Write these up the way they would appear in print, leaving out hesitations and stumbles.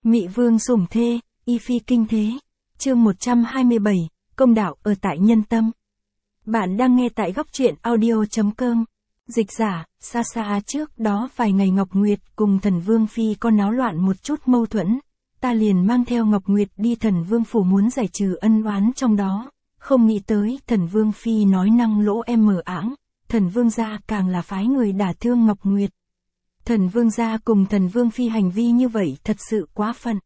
Mị vương sủng thê, y phi kinh thế. Chương 127, công đạo ở tại nhân tâm. Bạn đang nghe tại góc truyện audio.com. Dịch giả, xa trước đó vài ngày Ngọc Nguyệt cùng Thần Vương Phi có náo loạn một chút mâu thuẫn. Ta liền mang theo Ngọc Nguyệt đi Thần Vương phủ muốn giải trừ ân oán trong đó. Không nghĩ tới Thần Vương Phi nói năng lỗ em mờ ảng. Thần Vương gia càng là phái người đả thương Ngọc Nguyệt. Thần Vương gia cùng Thần Vương Phi hành vi như vậy thật sự quá phận.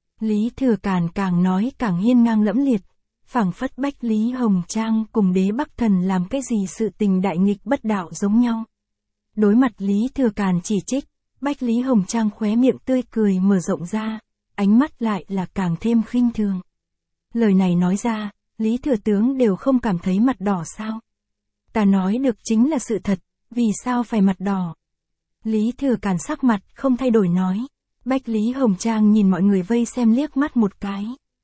Lý Thừa Càn càng nói càng hiên ngang lẫm liệt, phảng phất Bách Lý Hồng Trang cùng Đế Bắc Thần làm cái gì sự tình đại nghịch bất đạo giống nhau. Đối mặt Lý Thừa Càn chỉ trích, Bách Lý Hồng Trang khóe miệng tươi cười mở rộng ra, ánh mắt lại là càng thêm khinh thường. Lời này nói ra, Lý Thừa Tướng đều không cảm thấy mặt đỏ sao? Ta nói được chính là sự thật, vì sao phải mặt đỏ? Lý Thừa Càn sắc mặt không thay đổi nói. Bách Lý Hồng Trang nhìn mọi người vây xem liếc mắt một cái.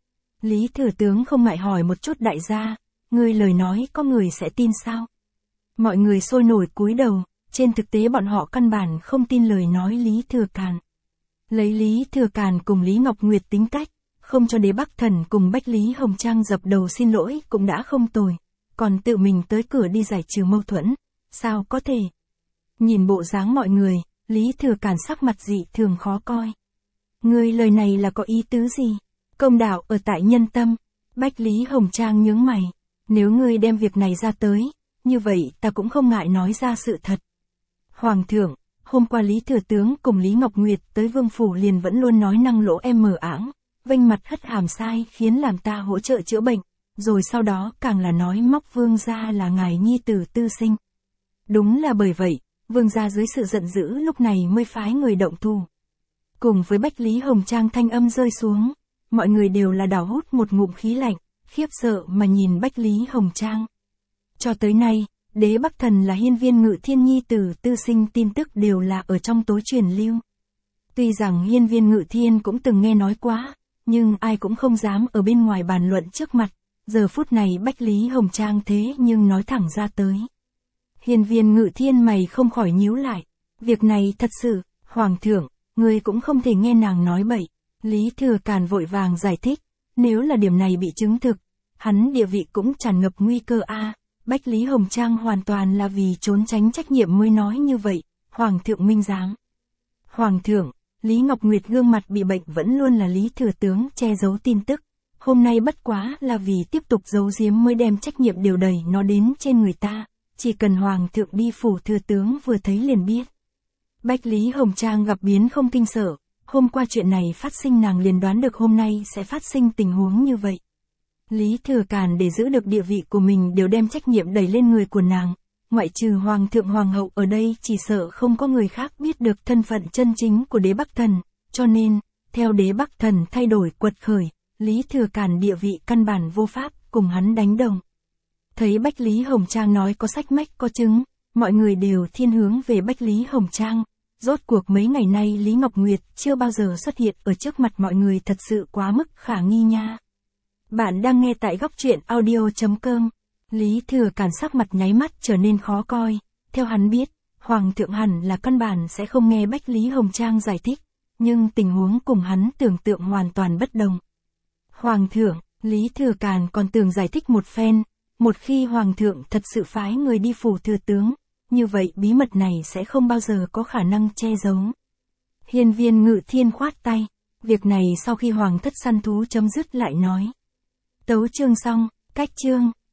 Lý Thừa Tướng không ngại hỏi một chút đại gia, ngươi lời nói có người sẽ tin sao? Mọi người sôi nổi cúi đầu, trên thực tế bọn họ căn bản không tin lời nói Lý Thừa Càn. Lấy Lý Thừa Càn cùng Lý Ngọc Nguyệt tính cách, không cho Đế Bắc Thần cùng Bách Lý Hồng Trang dập đầu xin lỗi cũng đã không tồi, còn tự mình tới cửa đi giải trừ mâu thuẫn, sao có thể? Nhìn bộ dáng mọi người, Lý Thừa Càn sắc mặt dị thường khó coi. Ngươi lời này là có ý tứ gì? Công đạo ở tại nhân tâm. Bách Lý Hồng Trang nhướng mày. Nếu ngươi đem việc này ra tới, như vậy ta cũng không ngại nói ra sự thật. Hoàng thượng, hôm qua Lý Thừa Tướng cùng Lý Ngọc Nguyệt tới Vương Phủ liền vẫn luôn nói năng lỗ em mờ ảng, vênh mặt hất hàm sai khiến làm ta hỗ trợ chữa bệnh, rồi sau đó càng là nói móc Vương gia là ngài nhi tử tư sinh. Đúng là bởi vậy, Vương gia dưới sự giận dữ lúc này mới phái người động thủ. Cùng với Bách Lý Hồng Trang thanh âm rơi xuống, mọi người đều là đảo hút một ngụm khí lạnh, khiếp sợ mà nhìn Bách Lý Hồng Trang. Cho tới nay, Đế Bắc Thần là hiên viên Ngự Thiên nhi tử tư sinh tin tức đều là ở trong tối truyền lưu. Tuy rằng hiên viên Ngự Thiên cũng từng nghe nói quá, nhưng ai cũng không dám ở bên ngoài bàn luận trước mặt, giờ phút này Bách Lý Hồng Trang thế nhưng nói thẳng ra tới. Hiên viên Ngự Thiên mày không khỏi nhíu lại, việc này thật sự, Hoàng thượng, ngươi cũng không thể nghe nàng nói bậy. Lý Thừa Càn vội vàng giải thích, nếu là điểm này bị chứng thực, hắn địa vị cũng tràn ngập nguy cơ a. Bách Lý Hồng Trang hoàn toàn là vì trốn tránh trách nhiệm mới nói như vậy, Hoàng thượng minh giám. Hoàng thượng, Lý Ngọc Nguyệt gương mặt bị bệnh vẫn luôn là Lý Thừa Tướng che giấu tin tức, hôm nay bất quá là vì tiếp tục giấu giếm mới đem trách nhiệm điều đẩy nó đến trên người ta, chỉ cần Hoàng thượng đi phủ Thừa Tướng vừa thấy liền biết. Bách Lý Hồng Trang gặp biến không kinh sợ, hôm qua chuyện này phát sinh nàng liền đoán được hôm nay sẽ phát sinh tình huống như vậy. Lý Thừa Càn để giữ được địa vị của mình đều đem trách nhiệm đẩy lên người của nàng, ngoại trừ Hoàng thượng Hoàng hậu ở đây chỉ sợ không có người khác biết được thân phận chân chính của Đế Bắc Thần, cho nên, theo Đế Bắc Thần thay đổi quật khởi, Lý Thừa Càn địa vị căn bản vô pháp cùng hắn đánh đồng. Thấy Bách Lý Hồng Trang nói có sách mách có chứng, mọi người đều thiên hướng về Bách Lý Hồng Trang. Rốt cuộc mấy ngày nay Lý Ngọc Nguyệt chưa bao giờ xuất hiện ở trước mặt mọi người thật sự quá mức khả nghi nha. Bạn đang nghe tại góc truyện audio.com. Lý Thừa Càn sắc mặt nháy mắt trở nên khó coi. Theo hắn biết, Hoàng thượng hẳn là căn bản sẽ không nghe Bách Lý Hồng Trang giải thích, nhưng tình huống cùng hắn tưởng tượng hoàn toàn bất đồng. Hoàng thượng, Lý Thừa Càn còn tưởng giải thích một phen, một khi Hoàng thượng thật sự phái người đi phủ Thừa Tướng, như vậy bí mật này sẽ không bao giờ có khả năng che giấu. Hiên viên Ngự Thiên khoát tay, việc này sau khi Hoàng thất săn thú chấm dứt lại nói. Tấu chương xong, cách chương.